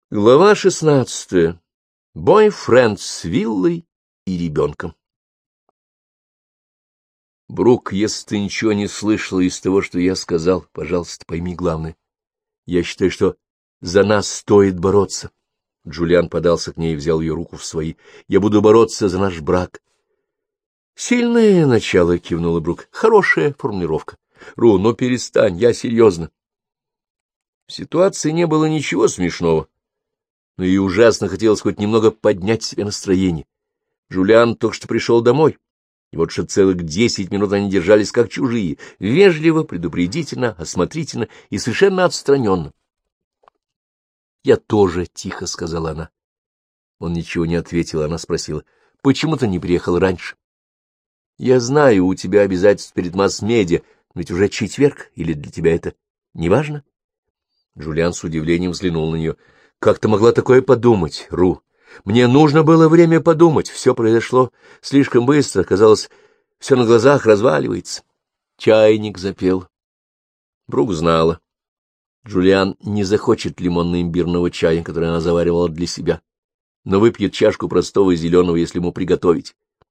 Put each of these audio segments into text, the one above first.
Глава 16. Бойфренд с виллой и ребенком. Брук, если ты ничего не слышала из того, что я сказал, пожалуйста, пойми главное. Я считаю, что за нас стоит бороться. Джулиан подался к ней и взял ее руку в свои. Я буду бороться за наш брак. Сильное начало, кивнула Брук. Хорошая формулировка. Ру, ну перестань, я серьезно. В ситуации не было ничего смешного. Но ей ужасно хотелось хоть немного поднять себе настроение. Джулиан только что пришел домой, и вот что целых 10 минут они держались как чужие, вежливо, предупредительно, осмотрительно и совершенно отстраненно. — Я тоже, — тихо сказала она. Он ничего не ответил, она спросила, — почему ты не приехал раньше? — Я знаю, у тебя обязательства перед масс-медиа, но ведь уже четверг, или для тебя это не важно? Джулиан с удивлением взглянул на нее. Как ты могла такое подумать, Ру? Мне нужно было время подумать. Все произошло слишком быстро. Казалось, все на глазах разваливается. Чайник запел. Брук знала. Джулиан не захочет лимонно-имбирного чая, который она заваривала для себя, но выпьет чашку простого зеленого, если ему приготовить.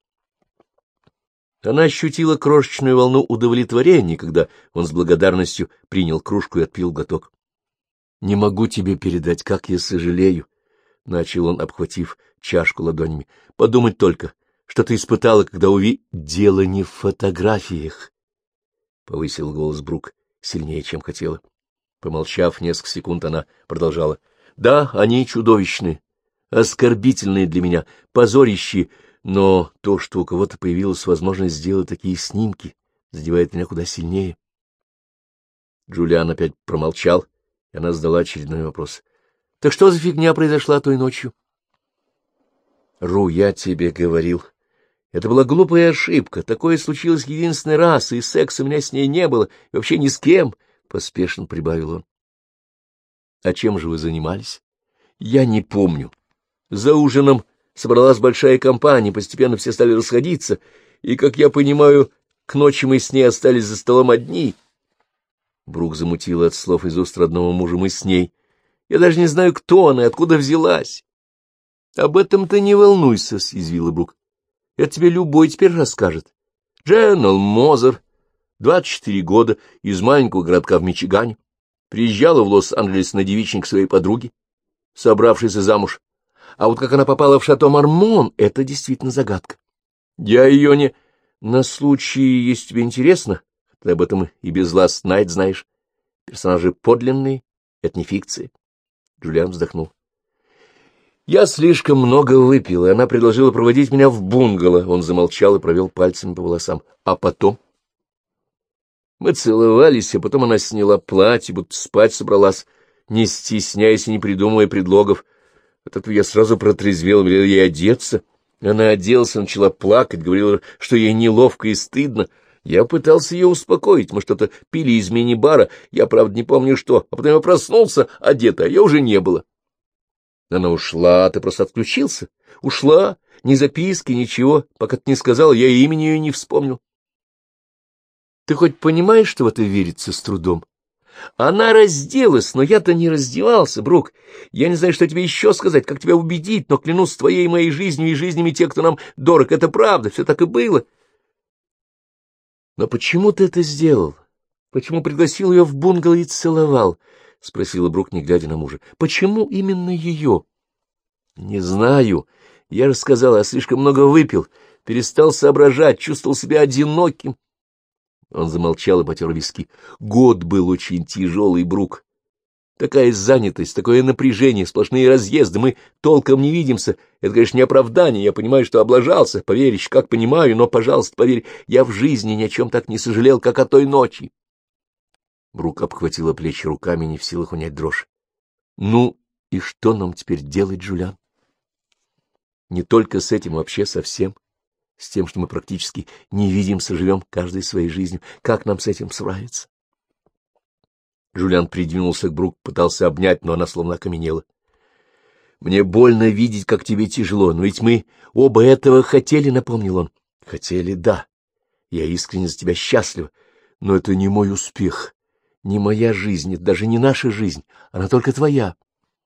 Она ощутила крошечную волну удовлетворения, когда он с благодарностью принял кружку и отпил глоток. — Не могу тебе передать, как я сожалею, — начал он, обхватив чашку ладонями. — Подумать только, что ты испытала, когда Дело не в фотографиях, — повысил голос Брук сильнее, чем хотела. Помолчав несколько секунд, она продолжала. — Да, они чудовищные, оскорбительные для меня, позорищие, но то, что у кого-то появилась возможность сделать такие снимки, задевает меня куда сильнее. Джулиан опять промолчал. Она задала очередной вопрос. — Так что за фигня произошла той ночью? — Ру, я тебе говорил. Это была глупая ошибка. Такое случилось единственный раз, и секса у меня с ней не было, и вообще ни с кем, — поспешно прибавил он. — А чем же вы занимались? — Я не помню. За ужином собралась большая компания, постепенно все стали расходиться, и, как я понимаю, к ночи мы с ней остались за столом одни. Брук замутила от слов из уст родного мужа мы с ней. Я даже не знаю, кто она и откуда взялась. — Об этом ты не волнуйся, — съязвила Брук. — Это тебе любой теперь расскажет. Дженнел Мозер, 24 года, из маленького городка в Мичигане, приезжала в Лос-Анджелес на девичник к своей подруге, собравшейся замуж. А вот как она попала в шато Мармон, это действительно загадка. Я ее не... На случай, если тебе интересно... Ты об этом и без Last Night знаешь. Персонажи подлинные, это не фикция. Джулиан вздохнул. Я слишком много выпил, и она предложила проводить меня в бунгало. Он замолчал и провел пальцами по волосам. А потом? Мы целовались, а потом она сняла платье, будто спать собралась, не стесняясь и не придумывая предлогов. От этого я сразу протрезвел, велел ей одеться. Она оделась и начала плакать, говорила, что ей неловко и стыдно. Я пытался ее успокоить, мы что-то пили из мини-бара, я, правда, не помню что, а потом я проснулся одета, а ее уже не было. Она ушла, ты просто отключился. Ушла, ни записки, ничего, пока ты не сказал, я имени ее не вспомнил. Ты хоть понимаешь, что в это верится с трудом? Она разделась, но я-то не раздевался, Брук. Я не знаю, что тебе еще сказать, как тебя убедить, но клянусь твоей и моей жизнью и жизнями тех, кто нам дорог, это правда, все так и было. — Но почему ты это сделал? Почему пригласил ее в бунгало и целовал? — спросила Брук, не глядя на мужа. — Почему именно ее? — Не знаю. Я же сказала, я слишком много выпил, перестал соображать, чувствовал себя одиноким. Он замолчал и потер виски. Год был очень тяжелый, Брук. Такая занятость, такое напряжение, сплошные разъезды, мы толком не видимся. Это, конечно, не оправдание, я понимаю, что облажался, поверь, еще как понимаю, но, пожалуйста, поверь, я в жизни ни о чем так не сожалел, как о той ночи. Брук обхватила плечи руками, не в силах унять дрожь. — Ну, и что нам теперь делать, Джулиан? Не только с этим, вообще со всем. С тем, что мы практически не видимся, живем каждой своей жизнью. Как нам с этим справиться? Джулиан придвинулся к Брук, пытался обнять, но она словно окаменела. — Мне больно видеть, как тебе тяжело, но ведь мы оба этого хотели, — напомнил он. — Хотели, да. Я искренне за тебя счастлива, но это не мой успех, не моя жизнь, это даже не наша жизнь, она только твоя.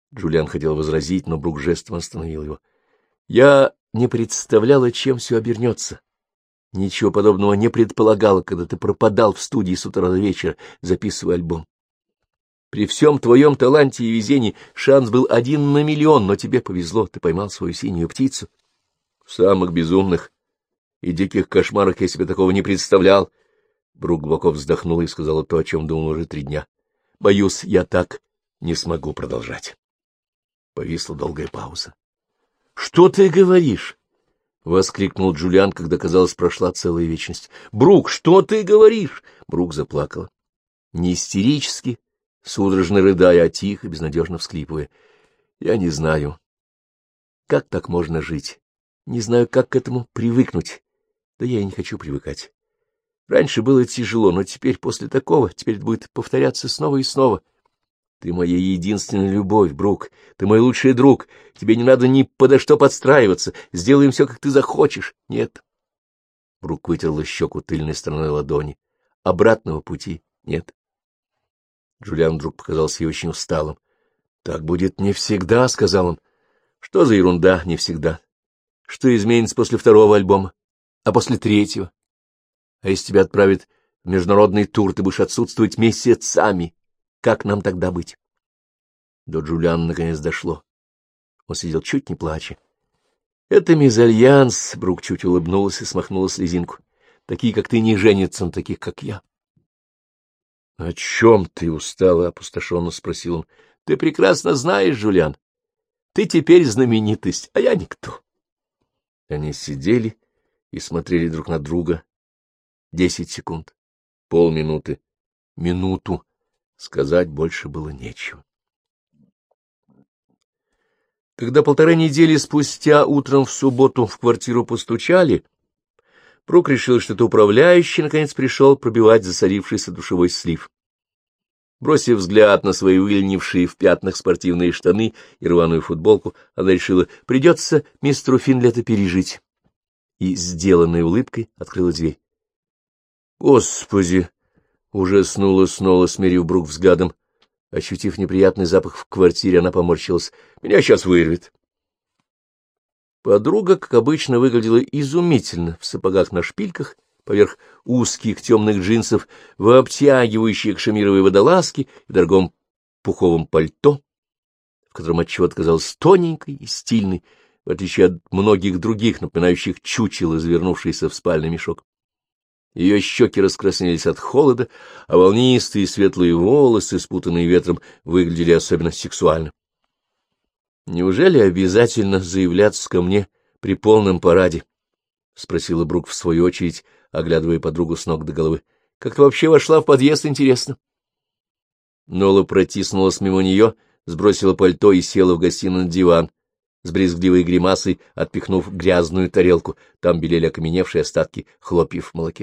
Джулиан хотел возразить, но Брук жестом остановил его. — Я не представляла, чем все обернется. Ничего подобного не предполагала, когда ты пропадал в студии с утра до вечера, записывая альбом. При всем твоем таланте и везении шанс был 1 на миллион, но тебе повезло, ты поймал свою синюю птицу. В самых безумных и диких кошмарах я себе такого не представлял. Брук глубоко вздохнул и сказал то, о чем думал уже 3 дня. Боюсь, я так не смогу продолжать. Повисла долгая пауза. — Что ты говоришь? — воскликнул Джулиан, когда, казалось, прошла целая вечность. — Брук, что ты говоришь? Брук заплакала. Не истерически, судорожно рыдая, а тихо, безнадежно всхлипывая. — Я не знаю, как так можно жить. Не знаю, как к этому привыкнуть. Да я и не хочу привыкать. Раньше было тяжело, но теперь после такого, теперь это будет повторяться снова и снова. Ты моя единственная любовь, Брук. Ты мой лучший друг. Тебе не надо ни подо что подстраиваться. Сделаем все, как ты захочешь. Нет. Брук вытерла щеку тыльной стороной ладони. Обратного пути нет. Джулиан вдруг показался ей очень усталым. — Так будет не всегда, — сказал он. — Что за ерунда не всегда? Что изменится после 2-го альбома? А после 3-го? А если тебя отправят в международный тур, ты будешь отсутствовать месяцами. Как нам тогда быть? До Джулиана наконец дошло. Он сидел чуть не плача. — Это мезальянс, — Брук чуть улыбнулась и смахнула слезинку. — Такие, как ты, не женятся на таких, как я. — О чем ты устала? — опустошенно спросил он. — Ты прекрасно знаешь, Джулиан. Ты теперь знаменитость, а я никто. Они сидели и смотрели друг на друга 10 секунд, полминуты, минуту. Сказать больше было нечего. Когда 1,5 недели спустя утром в субботу в квартиру постучали, Брук решил, что это управляющий наконец пришел пробивать засорившийся душевой слив. Бросив взгляд на свои выленившие в пятнах спортивные штаны и рваную футболку, она решила, придется мистеру Финлету пережить. И, сделанной улыбкой, открыла дверь. Господи! Ужаснула снова, смерив Брук взглядом. Ощутив неприятный запах в квартире, она поморщилась. — Меня сейчас вырвет. Подруга, как обычно, выглядела изумительно в сапогах на шпильках, поверх узких темных джинсов, в обтягивающей кашемировой водолазке и дорогом пуховом пальто, в котором отчего-то казалась тоненькой и стильной, в отличие от многих других, напоминающих чучело, завернувшееся в спальный мешок. Ее щеки раскраснелись от холода, а волнистые светлые волосы, спутанные ветром, выглядели особенно сексуально. — Неужели обязательно заявляться ко мне при полном параде? — спросила Брук в свою очередь, оглядывая подругу с ног до головы. — Как ты вообще вошла в подъезд, интересно? Нола протиснулась мимо нее, сбросила пальто и села в гостиную на диван, с брезгливой гримасой отпихнув грязную тарелку. Там белели окаменевшие остатки хлопьев в молоке.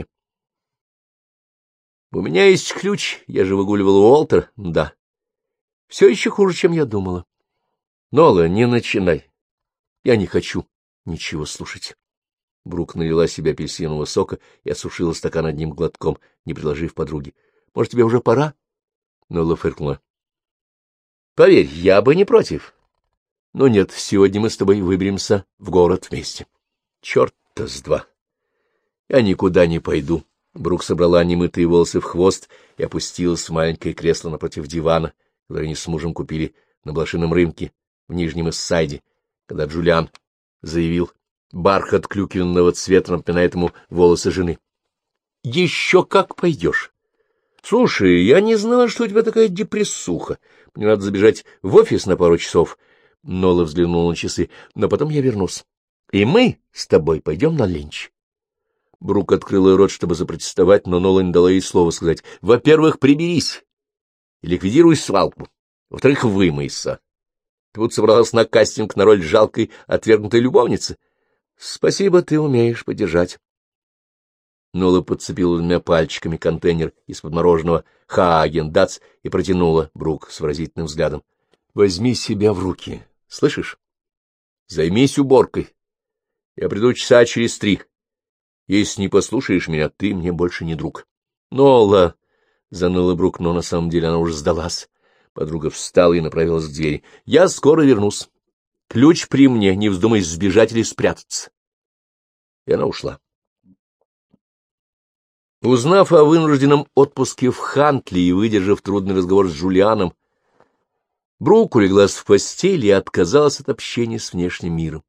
— У меня есть ключ, я же выгуливала Уолтер. Да. Все еще хуже, чем я думала. Нола, не начинай. Я не хочу ничего слушать. Брук налила себе апельсинового сока и осушила стакан одним глотком, не предложив подруге. — Может, тебе уже пора? Нола фыркнула. — Поверь, я бы не против. Но нет, сегодня мы с тобой выберемся в город вместе. Черт-то с два. Я никуда не пойду. Брук собрала немытые волосы в хвост и опустилась в маленькое кресло напротив дивана, которое они с мужем купили на блошином рынке в Нижнем Иссайде, когда Джулиан заявил, бархат клюквенного цвета напоминает ему волосы жены. — Еще как пойдешь. Слушай, я не знала, что у тебя такая депрессуха. Мне надо забежать в офис на пару часов. Нола взглянула на часы. Но потом я вернусь. И мы с тобой пойдем на ленч. Брук открыла рот, чтобы запротестовать, но Нола не дала ей слова сказать. Во-первых, приберись и ликвидируй свалку. Во-вторых, вымойся. Ты будто собралась на кастинг на роль жалкой, отвергнутой любовницы. Спасибо, ты умеешь подержать. Нола подцепила 2 пальчиками контейнер из-под мороженого Хааген-Датс и протянула Брук с выразительным взглядом. — Возьми себя в руки, слышишь? Займись уборкой. Я приду часа через 3. Если не послушаешь меня, ты мне больше не друг. — Нола! — заныла Брук, но на самом деле она уже сдалась. Подруга встала и направилась к двери. — Я скоро вернусь. Ключ при мне, не вздумай сбежать или спрятаться. И она ушла. Узнав о вынужденном отпуске в Хантли и выдержав трудный разговор с Джулианом, Брук улеглась в постели и отказалась от общения с внешним миром.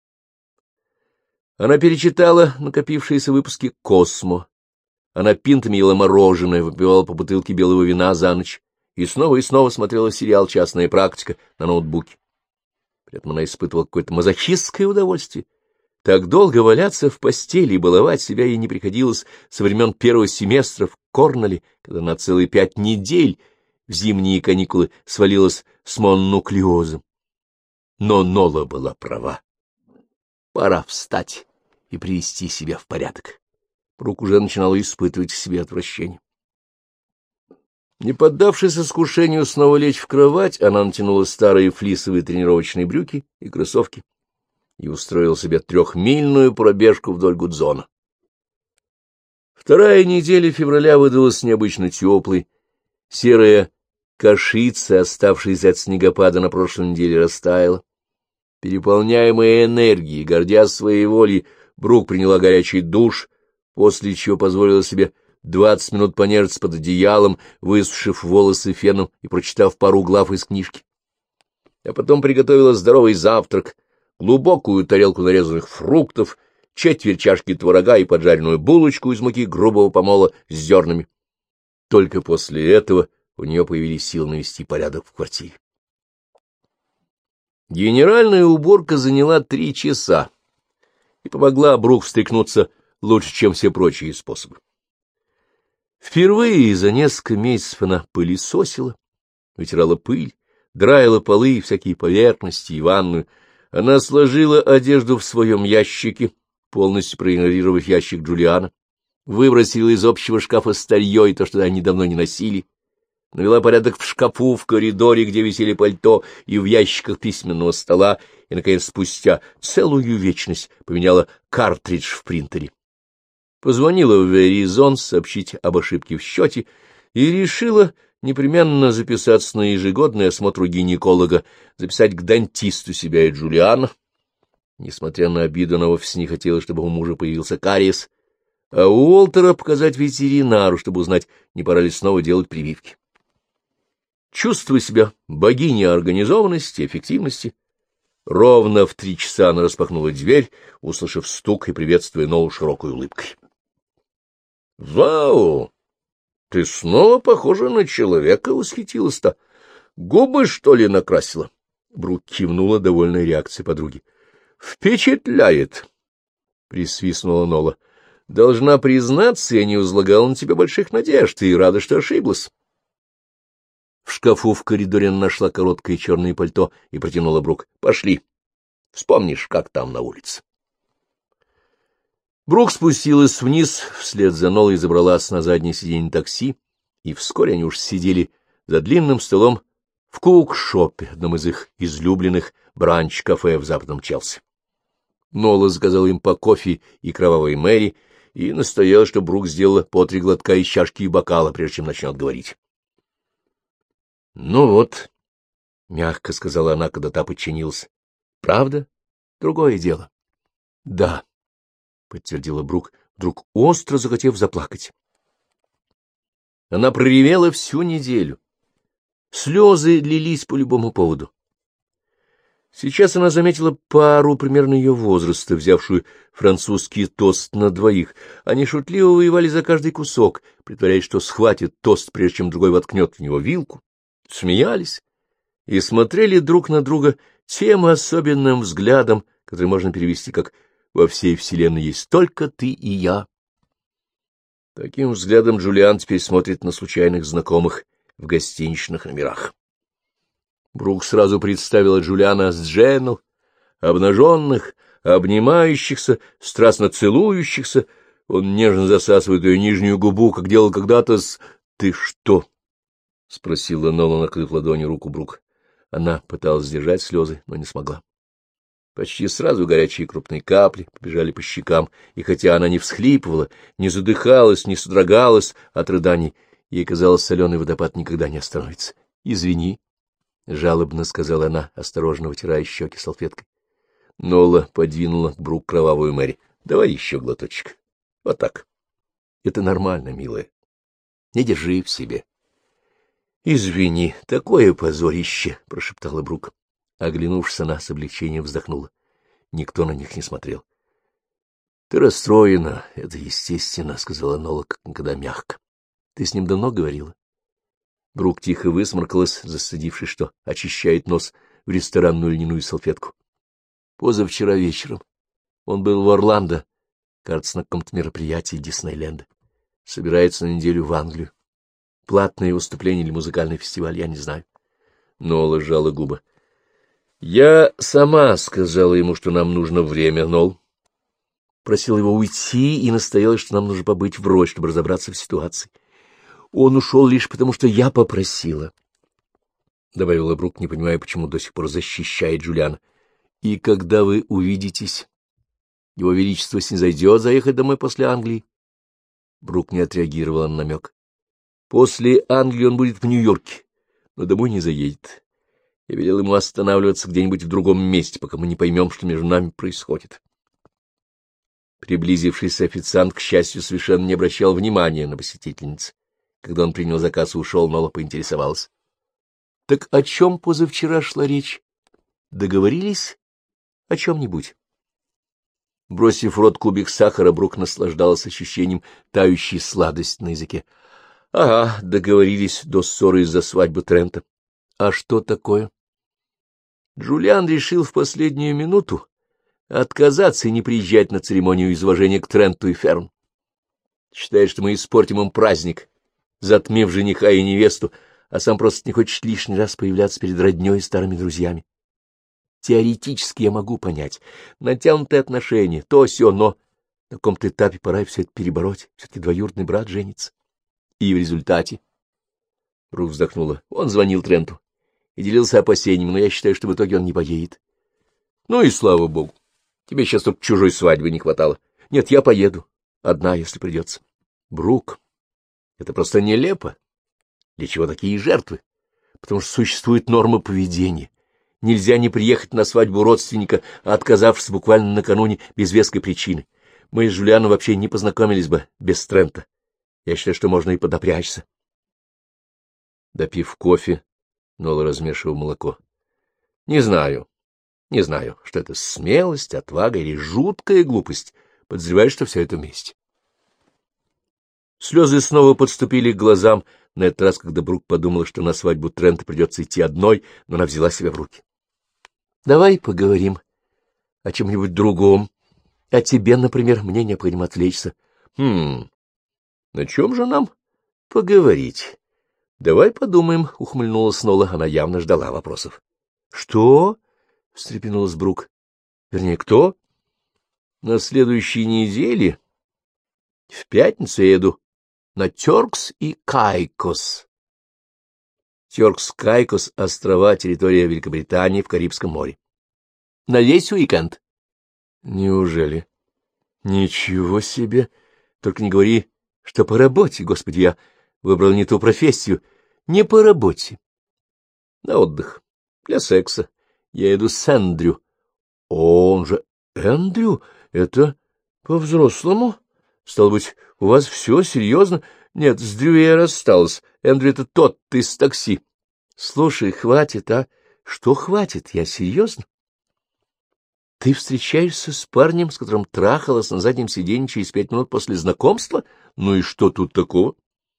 Она перечитала накопившиеся выпуски «Космо». Она пинтами ела мороженое, выпивала по бутылке белого вина за ночь и снова смотрела сериал «Частная практика» на ноутбуке. При этом она испытывала какое-то мазохистское удовольствие. Так долго валяться в постели и баловать себя ей не приходилось со времен первого семестра в Корнелле, когда на целые 5 недель в зимние каникулы свалилась с мононуклеозом. Но Нола была права. Пора встать и привести себя в порядок. Брук уже начинала испытывать к себе отвращение. Не поддавшись искушению снова лечь в кровать, она натянула старые флисовые тренировочные брюки и кроссовки и устроила себе 3-мильную пробежку вдоль Гудзона. Вторая неделя февраля выдалась необычно теплой. Серая кашица, оставшаяся от снегопада на прошлой неделе, растаяла. Переполняемая энергией, гордясь своей волей, Брук приняла горячий душ, после чего позволила себе 20 минут понежиться под одеялом, высушив волосы феном и прочитав пару глав из книжки. А потом приготовила здоровый завтрак, глубокую тарелку нарезанных фруктов, 1/4 чашки творога и поджаренную булочку из муки грубого помола с зернами. Только после этого у нее появились силы навести порядок в квартире. Генеральная уборка заняла 3 часа и помогла Брук встряхнуться лучше, чем все прочие способы. Впервые за несколько месяцев она пылесосила, вытирала пыль, драила полы и всякие поверхности и ванную. Она сложила одежду в своем ящике, полностью проигнорировав ящик Джулиана, выбросила из общего шкафа старье и то, что они давно не носили, навела порядок в шкафу, в коридоре, где висели пальто, и в ящиках письменного стола, и, наконец, спустя целую вечность поменяла картридж в принтере. Позвонила в Verizon сообщить об ошибке в счете и решила непременно записаться на ежегодный осмотр у гинеколога, записать к дантисту себя и Джулиана. Несмотря на обиду, она вовсе не хотела, чтобы у мужа появился кариес, а у Уолтера показать ветеринару, чтобы узнать, не пора ли снова делать прививки. Чувствуя себя богиней организованности и эффективности, ровно в 3 часа она распахнула дверь, услышав стук и приветствуя Нолу широкой улыбкой. — Вау! Ты снова похожа на человека, — восхитилась-то. — Губы, что ли, накрасила? Брук кивнула, довольной реакцией подруги. — Впечатляет! — присвистнула Нола. — Должна признаться, я не возлагала на тебя больших надежд и рада, что ошиблась. В шкафу в коридоре она нашла короткое черное пальто и протянула Брук. — Пошли. Вспомнишь, как там на улице. Брук спустилась вниз, вслед за Нолой забралась на заднее сиденье такси, и вскоре они уж сидели за длинным столом в Кук-шоппе, одном из их излюбленных бранч-кафе в западном Челси. Нола заказала им по кофе и кровавой Мэри и настояла, чтобы Брук сделала по 3 глотка из чашки и бокала, прежде чем начнет говорить. — Ну вот, — мягко сказала она, когда та подчинилась. — Правда? Другое дело. — Да, — подтвердила Брук, вдруг остро захотев заплакать. Она проревела всю неделю. Слезы лились по любому поводу. Сейчас она заметила пару примерно ее возраста, взявшую французский тост на 2. Они шутливо воевали за каждый кусок, притворяясь, что схватит тост, прежде чем другой воткнет в него вилку, смеялись и смотрели друг на друга тем особенным взглядом, который можно перевести как «во всей вселенной есть только ты и я». Таким взглядом Джулиан теперь смотрит на случайных знакомых в гостиничных номерах. Брук сразу представила Джулиана с Дженну, обнаженных, обнимающихся, страстно целующихся. Он нежно засасывает ее нижнюю губу, как делал когда-то с... — Ты что? — спросила Нола, накрыв ладонью руку Брук. Она пыталась сдержать слезы, но не смогла. Почти сразу горячие крупные капли побежали по щекам, и хотя она не всхлипывала, не задыхалась, не содрогалась от рыданий, ей казалось, соленый водопад никогда не остановится. — Извини, — жалобно сказала она, осторожно вытирая щеки салфеткой. Нола подвинула к Брук кровавую Мэри. — Давай еще глоточек. Вот так. Это нормально, милая. Не держи в себе. — Извини, такое позорище, — прошептала Брук. Оглянувшись, она с облегчением вздохнула. Никто на них не смотрел. — Ты расстроена, это естественно, — сказала Нола, как никогда мягко. — Ты с ним давно говорила? Брук тихо высморкалась, застыдившись, что очищает нос в ресторанную льняную салфетку. Позавчера вечером. Он был в Орландо, кажется, на каком-то мероприятии Диснейленда. Собирается на неделю в Англию. Платное выступление или музыкальный фестиваль, я не знаю. Нола сжала губы. — Я сама сказала ему, что нам нужно время, Нол. Просила его уйти и настояла, что нам нужно побыть врозь, чтобы разобраться в ситуации. Он ушел лишь потому, что я попросила. — добавила Брук, не понимая, почему до сих пор защищает Джулиана. — И когда вы увидитесь? Его Величество снизойдет заехать домой после Англии? Брук не отреагировала на намек. — После Англии он будет в Нью-Йорке, но домой не заедет. Я велел ему останавливаться где-нибудь в другом месте, пока мы не поймем, что между нами происходит. Приблизившийся официант, к счастью, совершенно не обращал внимания на посетительниц. Когда он принял заказ и ушел, Нола поинтересовалась. — Так о чем позавчера шла речь? Договорились о чем-нибудь? Бросив в рот кубик сахара, Брук наслаждалась ощущением тающей сладости на языке. — Ага, договорились до ссоры из-за свадьбы Трента. — А что такое? Джулиан решил в последнюю минуту отказаться и не приезжать на церемонию из уважения к Тренту и Ферн. Считает, что мы испортим им праздник, затмив жениха и невесту, а сам просто не хочет лишний раз появляться перед роднёй и старыми друзьями. Теоретически я могу понять. Натянутые отношения, то сё, но на каком-то этапе пора все это перебороть. Все-таки двоюродный брат женится. И в результате... Рук вздохнула. Он звонил Тренту и делился опасениями, но я считаю, что в итоге он не поедет. Ну и слава богу. Тебе сейчас только чужой свадьбы не хватало. Нет, я поеду. Одна, если придется. Брук, это просто нелепо. Для чего такие жертвы? Потому что существуют нормы поведения. Нельзя не приехать на свадьбу родственника, отказавшись буквально накануне без веской причины. Мы с Жюлианом вообще не познакомились бы без Трента. Я считаю, что можно и подопрячься. Допив кофе, Нола размешивал молоко. Не знаю, что это смелость, отвага или жуткая глупость. Подозреваю, что все это вместе. Слезы снова подступили к глазам, на этот раз, когда Брук подумала, что на свадьбу Трента придется идти одной, но она взяла себя в руки. — Давай поговорим о чем-нибудь другом. О тебе, например, мне необходимо отвлечься. — На чем же нам поговорить? — Давай подумаем, — ухмыльнулась Нола. Она явно ждала вопросов. — Что? — встрепенулась Брук. — Вернее, кто? — На следующей неделе, в пятницу, я еду на Тёркс и Кайкос. Тёркс-Кайкос — острова, территория Великобритании в Карибском море. На весь уикенд. Неужели? Ничего себе! Только не говори, что по работе. Господи, я выбрал не ту профессию. Не по работе. На отдых. Для секса. Я еду с Эндрю. Он же Эндрю? Это по-взрослому? Стало быть, у вас все серьезно? Нет, с Дрю я рассталась. Эндрю — это тот из такси. Слушай, хватит, а? Что хватит? Я серьезно? Ты встречаешься с парнем, с которым трахалась на заднем сиденье через 5 минут после знакомства? Ну и что тут такого?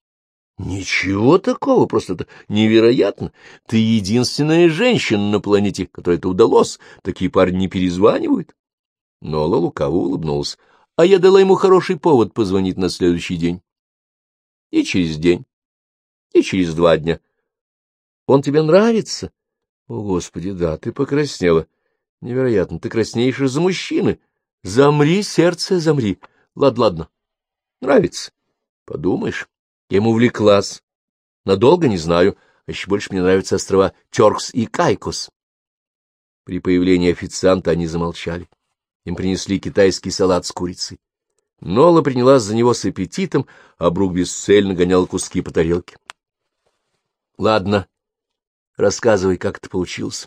Ничего такого, просто это невероятно. Ты единственная женщина на планете, которой это удалось. Такие парни не перезванивают. Нола лукаво улыбнулась. А я дала ему хороший повод позвонить на следующий день. И через день, и через 2 дня. Он тебе нравится? О, Господи, да, ты покраснела. Невероятно, ты краснеешь из-за мужчины. Замри, сердце, замри. Ладно. Нравится. Подумаешь, я ему увлеклась. Надолго не знаю, а еще больше мне нравятся острова Тёркс и Кайкос. При появлении официанта они замолчали. Им принесли китайский салат с курицей. Нола принялась за него с аппетитом, а Брук бесцельно гонял куски по тарелке. — Ладно, Рассказывай, как это получилось.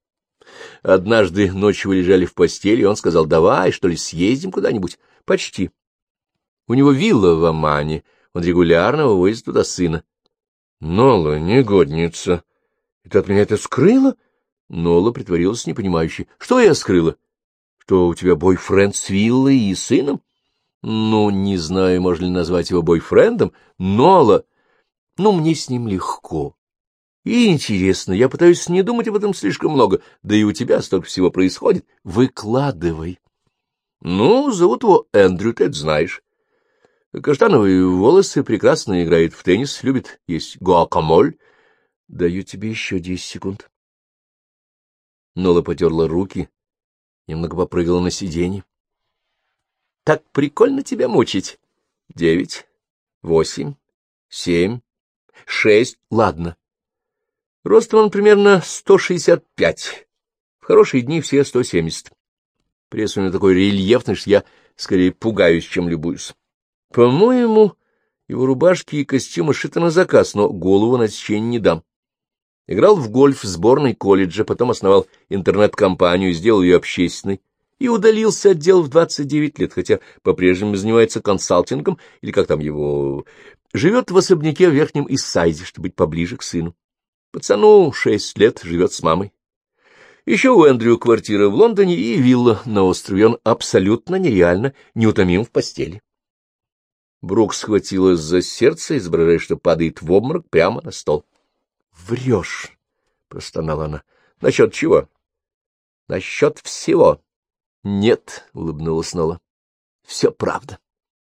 Однажды ночью вы лежали в постели, и он сказал: давай, что ли, съездим куда-нибудь. Почти. У него вилла в Омане, он регулярно вывозит туда сына. Нола, негодница. И ты от меня это скрыла? Нола притворилась непонимающей. Что я скрыла? Что у тебя бойфренд с виллой и сыном? Ну, не знаю, можно ли назвать его бойфрендом. Нола, ну, мне с ним легко. И интересно, я пытаюсь не думать об этом слишком много, да и у тебя столько всего происходит. Выкладывай. Ну, зовут его Эндрю, ты это знаешь. Каштановые волосы, прекрасно играет в теннис, любит есть гуакамоль. Даю тебе еще 10 секунд. Нола потерла руки, немного попрыгала на сиденье. Так прикольно тебя мучить. 9, 8, 7, 6, ладно. Ростом он примерно 165. В хорошие дни все 170. Пресс у него такой рельефный, что я скорее пугаюсь, чем любуюсь. По-моему, его рубашки и костюмы шиты на заказ, но голову на отсечение не дам. Играл в гольф в сборной колледжа, потом основал интернет-компанию, сделал ее общественной и удалился от дел в 29 лет, хотя по-прежнему занимается консалтингом, или как там его... Живет в особняке в Верхнем Иссайде, чтобы быть поближе к сыну. Пацану 6 лет, живет с мамой. Еще у Эндрю квартира в Лондоне и вилла на острове. Он абсолютно нереально неутомим в постели. Брук схватилась за сердце, изображая, что падает в обморок прямо на стол. — Врешь, — простонала она. — Насчет чего? — Насчет всего. — Нет, — улыбнулась Нола. — Все правда.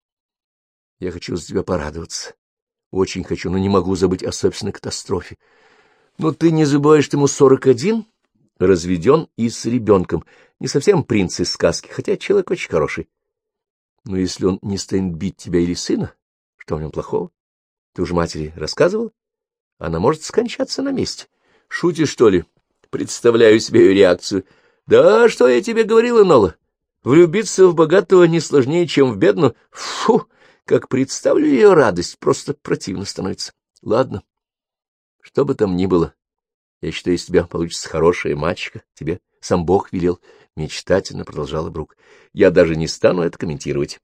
Я хочу за тебя порадоваться. Очень хочу, но не могу забыть о собственной катастрофе. Но ты не забываешь, что ему 41, разведен и с ребенком. Не совсем принц из сказки, хотя человек очень хороший. Но если он не станет бить тебя или сына, что в нем плохого? Ты уже матери рассказывал? Она может скончаться на месте. Шутишь, что ли? Представляю себе ее реакцию. Да, что я тебе говорила, Нола? Влюбиться в богатого не сложнее, чем в бедного. Фу, как представлю ее радость, просто противно становится. Ладно. Что бы там ни было, я считаю, из тебя получится хорошая мачеха, тебе сам Бог велел, — мечтательно продолжала Брук. Я даже не стану это комментировать.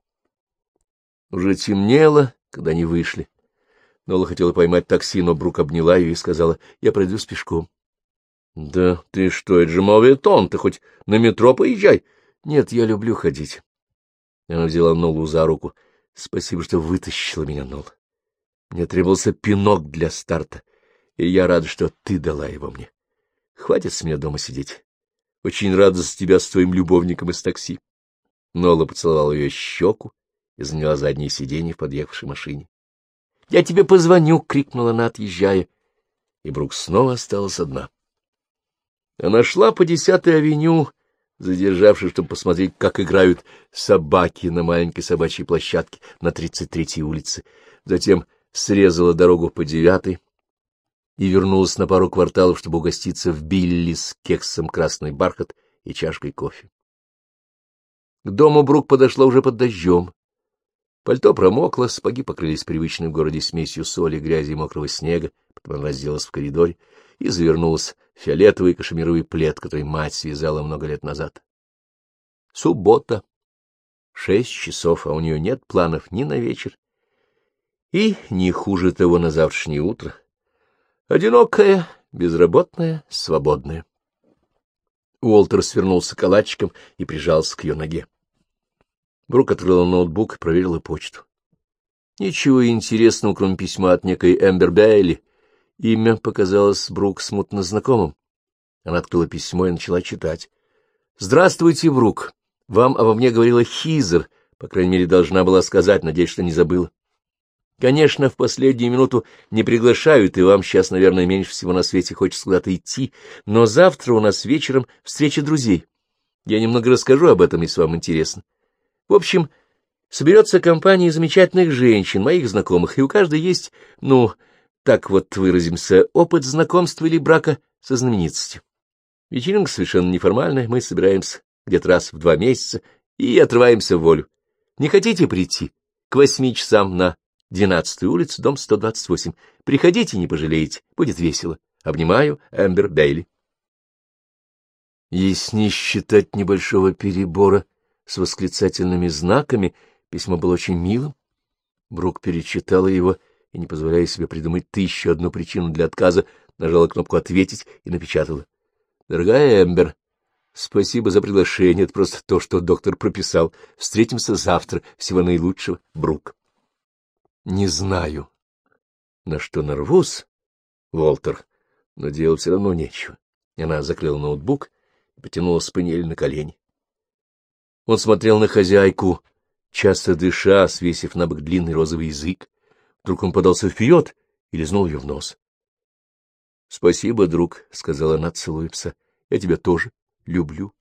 Уже темнело, когда они вышли. Нола хотела поймать такси, но Брук обняла ее и сказала: я пройдусь пешком. — Да ты что, это же моветон, ты хоть на метро поезжай. — Нет, я люблю ходить. Она взяла Нолу за руку. — Спасибо, что вытащила меня, Нола. Мне требовался пинок для старта. И я рада, что ты дала его мне. Хватит с меня дома сидеть. Очень рада за тебя с твоим любовником из такси. Нола поцеловала ее щеку и заняла заднее сиденье в подъехавшей машине. — Я тебе позвоню! — крикнула она, отъезжая. И Брук снова осталась одна. Она шла по 10-й авеню, задержавшись, чтобы посмотреть, как играют собаки на маленькой собачьей площадке на 33-й улице. Затем срезала дорогу по 9-й, и вернулась на пару кварталов, чтобы угоститься в Билли с кексом «Красный бархат» и чашкой кофе. К дому Брук подошла уже под дождем. Пальто промокло, сапоги покрылись привычной в городе смесью соли, грязи и мокрого снега, потом она разделась в коридоре и завернулась в фиолетовый кашемировый плед, который мать связала много лет назад. Суббота. 6 часов, а у нее нет планов ни на вечер и, не хуже того, на завтрашнее утро. Одинокая, безработная, свободная. Уолтер свернулся калачиком и прижался к ее ноге. Брук открыла ноутбук и проверила почту. Ничего интересного, кроме письма от некой Эмбер Бейли. Имя показалось Брук смутно знакомым. Она открыла письмо и начала читать. «Здравствуйте, Брук. Вам обо мне говорила Хизер, по крайней мере, должна была сказать, надеюсь, что не забыла. Конечно, в последнюю минуту не приглашают, и вам сейчас, наверное, меньше всего на свете хочется куда-то идти, но завтра у нас вечером встреча друзей. Я немного расскажу об этом, если вам интересно. В общем, соберется компания замечательных женщин, моих знакомых, и у каждой есть, ну, так вот выразимся, опыт знакомства или брака со знаменитостью. Вечеринка совершенно неформальная, мы собираемся где-то раз в 2 месяца и отрываемся в волю. Не хотите прийти? К 8 часам на 12-ю улицу, дом 128. Приходите, не пожалеете, будет весело. Обнимаю, Эмбер Бейли. Если не считать небольшого перебора с восклицательными знаками, письмо было очень милым. Брук перечитала его и, не позволяя себе придумать 1001 причину для отказа, нажала кнопку «Ответить» и напечатала. «Дорогая Эмбер, спасибо за приглашение. Это просто то, что доктор прописал. Встретимся завтра. Всего наилучшего. Брук». Не знаю, на что нарвусь, Уолтер, но делать все равно нечего. Она закрыла ноутбук и потянула спаниеля на колени. Он смотрел на хозяйку, часто дыша, свесив на бок длинный розовый язык. Вдруг он подался вперед и лизнул ее в нос. — Спасибо, друг, — сказала она, целуя пса. — Я тебя тоже люблю.